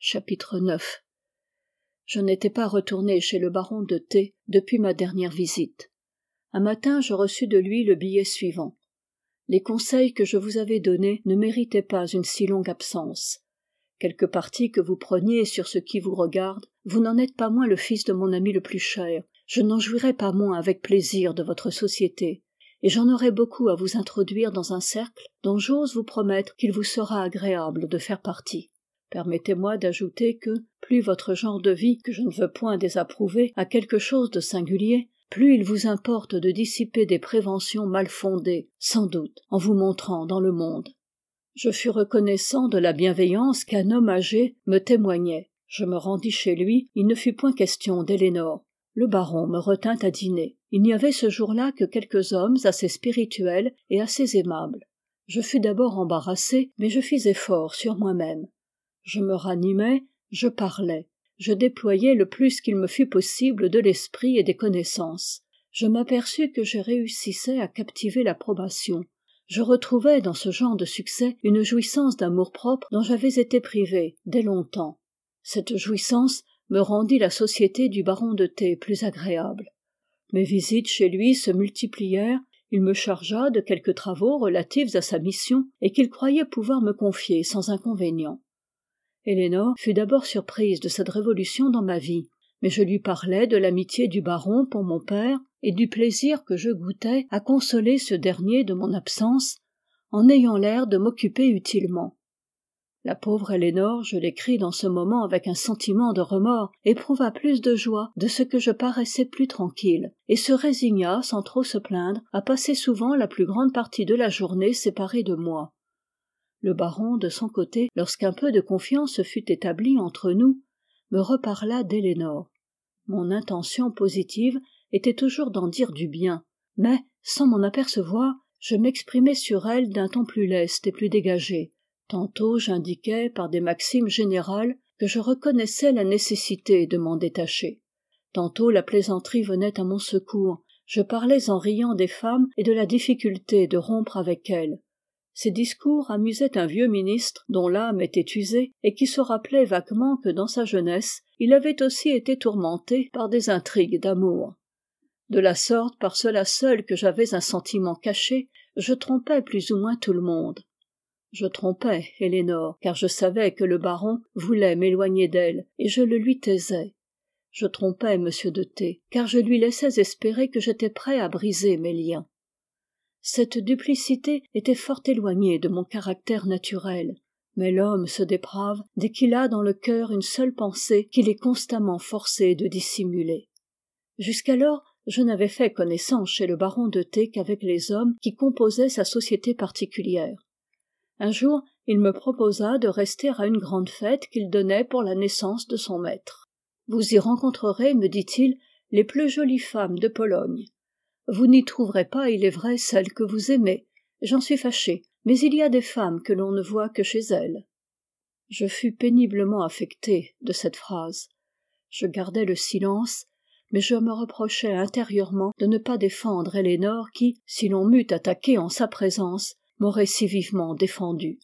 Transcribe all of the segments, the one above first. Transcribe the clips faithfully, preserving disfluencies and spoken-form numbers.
Chapitre neuf. Je n'étais pas retourné chez le baron de T depuis ma dernière visite. Un matin, je reçus de lui le billet suivant. Les conseils que je vous avais donnés ne méritaient pas une si longue absence. Quelque parti que vous preniez sur ce qui vous regarde, vous n'en êtes pas moins le fils de mon ami le plus cher. Je n'en jouirai pas moins avec plaisir de votre société, et j'en aurai beaucoup à vous introduire dans un cercle dont j'ose vous promettre qu'il vous sera agréable de faire partie. Permettez-moi d'ajouter que, plus votre genre de vie, que je ne veux point désapprouver, a quelque chose de singulier, plus il vous importe de dissiper des préventions mal fondées, sans doute, en vous montrant dans le monde. Je fus reconnaissant de la bienveillance qu'un homme âgé me témoignait. Je me rendis chez lui, il ne fut point question d'Elénore. Le baron me retint à dîner. Il n'y avait ce jour-là que quelques hommes assez spirituels et assez aimables. Je fus d'abord embarrassé, mais je fis effort sur moi-même. Je me ranimai, je parlais, je déployai le plus qu'il me fut possible de l'esprit et des connaissances. Je m'aperçus que je réussissais à captiver l'approbation. Je retrouvais dans ce genre de succès une jouissance d'amour-propre dont j'avais été privé dès longtemps. Cette jouissance me rendit la société du baron de T plus agréable. Mes visites chez lui se multiplièrent, il me chargea de quelques travaux relatifs à sa mission et qu'il croyait pouvoir me confier sans inconvénient. Elénore fut d'abord surprise de cette révolution dans ma vie, mais je lui parlai de l'amitié du baron pour mon père et du plaisir que je goûtais à consoler ce dernier de mon absence, en ayant l'air de m'occuper utilement. La pauvre Elénore, je l'écris dans ce moment avec un sentiment de remords, éprouva plus de joie de ce que je paraissais plus tranquille, et se résigna, sans trop se plaindre, à passer souvent la plus grande partie de la journée séparée de moi. Le baron, de son côté, lorsqu'un peu de confiance fut établie entre nous, me reparla d'Elénore. Mon intention positive était toujours d'en dire du bien, mais, sans m'en apercevoir, je m'exprimais sur elle d'un ton plus leste et plus dégagé. Tantôt j'indiquais, par des maximes générales, que je reconnaissais la nécessité de m'en détacher. Tantôt la plaisanterie venait à mon secours, je parlais en riant des femmes et de la difficulté de rompre avec elles. Ces discours amusaient un vieux ministre dont l'âme était usée et qui se rappelait vaguement que dans sa jeunesse il avait aussi été tourmenté par des intrigues d'amour. De la sorte, par cela seul que j'avais un sentiment caché, je trompais plus ou moins tout le monde. Je trompais Elénore, car je savais que le baron voulait m'éloigner d'elle, et je le lui taisais. Je trompais M. de T, car je lui laissais espérer que j'étais prêt à briser mes liens. Cette duplicité était fort éloignée de mon caractère naturel, mais l'homme se déprave dès qu'il a dans le cœur une seule pensée qu'il est constamment forcé de dissimuler. Jusqu'alors, je n'avais fait connaissance chez le baron de T qu'avec les hommes qui composaient sa société particulière. Un jour, il me proposa de rester à une grande fête qu'il donnait pour la naissance de son maître. « Vous y rencontrerez, me dit-il, les plus jolies femmes de Pologne. Vous n'y trouverez pas, il est vrai, celles que vous aimez. J'en suis fâché, mais il y a des femmes que l'on ne voit que chez elles. » Je fus péniblement affecté de cette phrase. Je gardai le silence, mais je me reprochai intérieurement de ne pas défendre Elénore qui, si l'on m'eût attaqué en sa présence, m'aurait si vivement défendu.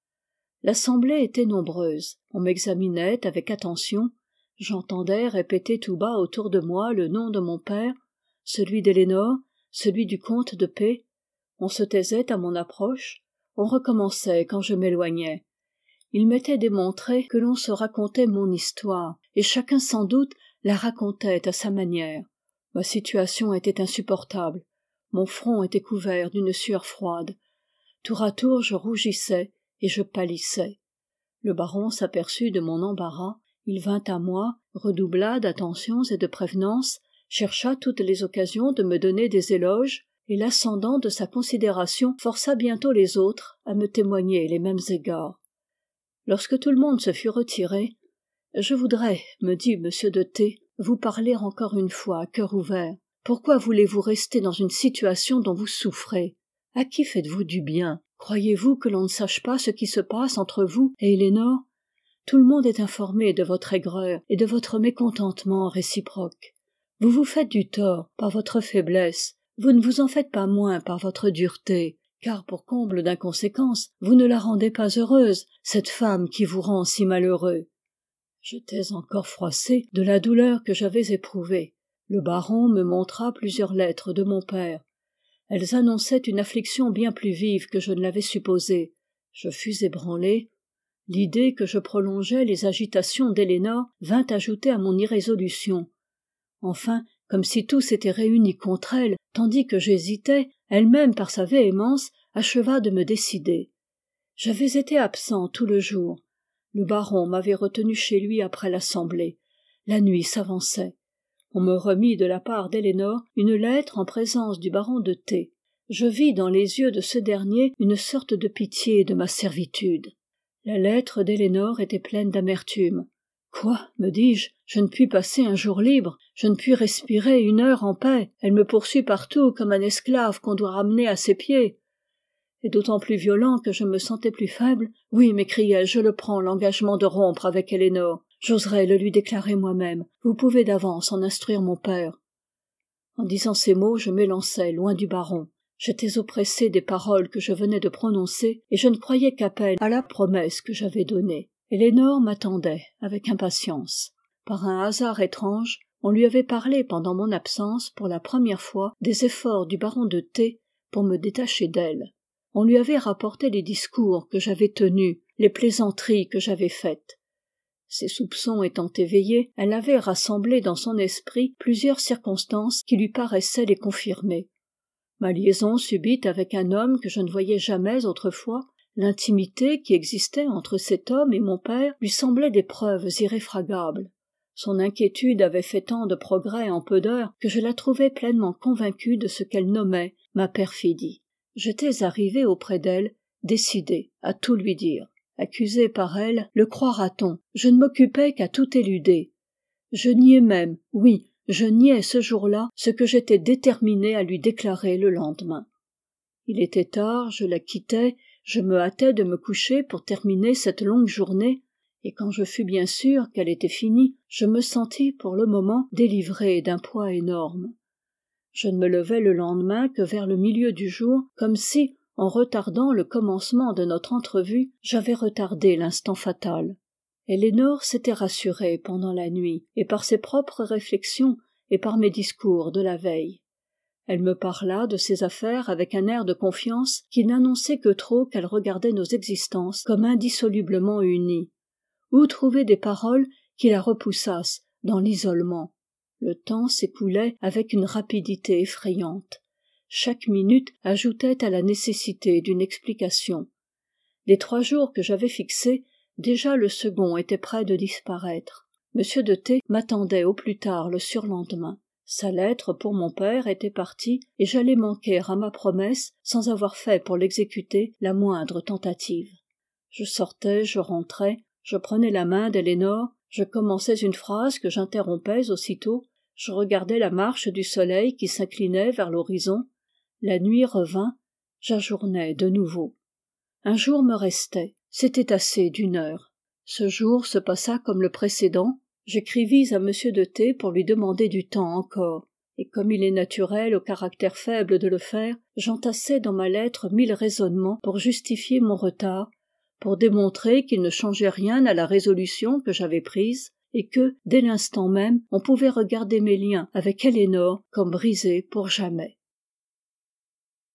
L'assemblée était nombreuse, on m'examinait avec attention, j'entendais répéter tout bas autour de moi le nom de mon père, celui d'Elénore, celui du comte de P. On se taisait à mon approche, on recommençait quand je m'éloignais. Il m'était démontré que l'on se racontait mon histoire, et chacun sans doute la racontait à sa manière. Ma situation était insupportable, mon front était couvert d'une sueur froide. Tour à tour je rougissais et je pâlissais. Le baron s'aperçut de mon embarras, il vint à moi, redoubla d'attentions et de prévenances, chercha toutes les occasions de me donner des éloges, et l'ascendant de sa considération força bientôt les autres à me témoigner les mêmes égards. Lorsque tout le monde se fut retiré, « Je voudrais, me dit M. de T, vous parler encore une fois à cœur ouvert. Pourquoi voulez-vous rester dans une situation dont vous souffrez? À qui faites-vous du bien? Croyez-vous que l'on ne sache pas ce qui se passe entre vous et Elénore? Tout le monde est informé de votre aigreur et de votre mécontentement réciproque. Vous vous faites du tort par votre faiblesse, vous ne vous en faites pas moins par votre dureté, car pour comble d'inconséquence, vous ne la rendez pas heureuse, cette femme qui vous rend si malheureux. J'étais encore froissé de la douleur que j'avais éprouvée. Le baron me montra plusieurs lettres de mon père. Elles annonçaient une affliction bien plus vive que je ne l'avais supposé. Je fus ébranlé. L'idée que je prolongeais les agitations d'Elénore vint ajouter à mon irrésolution. Enfin, comme si tout s'était réuni contre elle, tandis que j'hésitais, elle-même par sa véhémence acheva de me décider. J'avais été absent tout le jour. Le baron m'avait retenu chez lui après l'assemblée. La nuit s'avançait. On me remit de la part d'Elénore une lettre en présence du baron de T. Je vis dans les yeux de ce dernier une sorte de pitié de ma servitude. La lettre d'Elénore était pleine d'amertume. Quoi, me dis-je, je ne puis passer un jour libre, je ne puis respirer une heure en paix, elle me poursuit partout comme un esclave qu'on doit ramener à ses pieds. Et d'autant plus violent que je me sentais plus faible. Oui, m'écriai-je, je le prends, l'engagement de rompre avec Elénore. J'oserais le lui déclarer moi-même. Vous pouvez d'avance en instruire mon père. En disant ces mots, je m'élançai loin du baron. J'étais oppressé des paroles que je venais de prononcer, et je ne croyais qu'à peine à la promesse que j'avais donnée. Elénore m'attendait avec impatience. Par un hasard étrange, on lui avait parlé pendant mon absence pour la première fois des efforts du baron de T pour me détacher d'elle. On lui avait rapporté les discours que j'avais tenus, les plaisanteries que j'avais faites. Ses soupçons étant éveillés, elle avait rassemblé dans son esprit plusieurs circonstances qui lui paraissaient les confirmer. Ma liaison subite avec un homme que je ne voyais jamais autrefois, l'intimité qui existait entre cet homme et mon père lui semblaient des preuves irréfragables. Son inquiétude avait fait tant de progrès en peu d'heures que je la trouvais pleinement convaincue de ce qu'elle nommait ma perfidie. J'étais arrivé auprès d'elle, décidé à tout lui dire. Accusé par elle, le croira-t-on, je ne m'occupais qu'à tout éluder. Je niais même, oui, je niais ce jour-là ce que j'étais déterminé à lui déclarer le lendemain. Il était tard, je la quittais, je me hâtais de me coucher pour terminer cette longue journée, et quand je fus bien sûr qu'elle était finie, je me sentis pour le moment délivré d'un poids énorme. Je ne me levai le lendemain que vers le milieu du jour, comme si, en retardant le commencement de notre entrevue, j'avais retardé l'instant fatal. Elénore s'était rassurée pendant la nuit, et par ses propres réflexions, et par mes discours de la veille. Elle me parla de ses affaires avec un air de confiance qui n'annonçait que trop qu'elle regardait nos existences comme indissolublement unies. Où trouver des paroles qui la repoussassent dans l'isolement? Le temps s'écoulait avec une rapidité effrayante. Chaque minute ajoutait à la nécessité d'une explication. Des trois jours que j'avais fixés, déjà le second était près de disparaître. Monsieur de T m'attendait au plus tard le surlendemain. Sa lettre pour mon père était partie et j'allais manquer à ma promesse sans avoir fait pour l'exécuter la moindre tentative. Je sortais, je rentrais, je prenais la main d'Elénore, je commençais une phrase que j'interrompais aussitôt, je regardais la marche du soleil qui s'inclinait vers l'horizon. La nuit revint, j'ajournais de nouveau. Un jour me restait, c'était assez d'une heure. Ce jour se passa comme le précédent. J'écrivis à Monsieur de T pour lui demander du temps encore, et comme il est naturel au caractère faible de le faire, j'entassai dans ma lettre mille raisonnements pour justifier mon retard, pour démontrer qu'il ne changeait rien à la résolution que j'avais prise, et que, dès l'instant même, on pouvait regarder mes liens avec Elénore comme brisés pour jamais.